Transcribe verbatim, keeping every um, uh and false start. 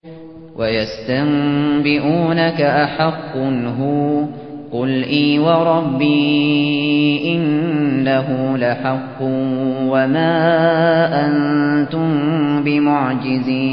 وَيَسْتَنبِئُونَكَ أَحَقٌّ هُوَ قُلْ إِي وَرَبِّي إِنَّهُ لَحَقٌّ وَمَا أَنتُم بِمُعْجِزِينَ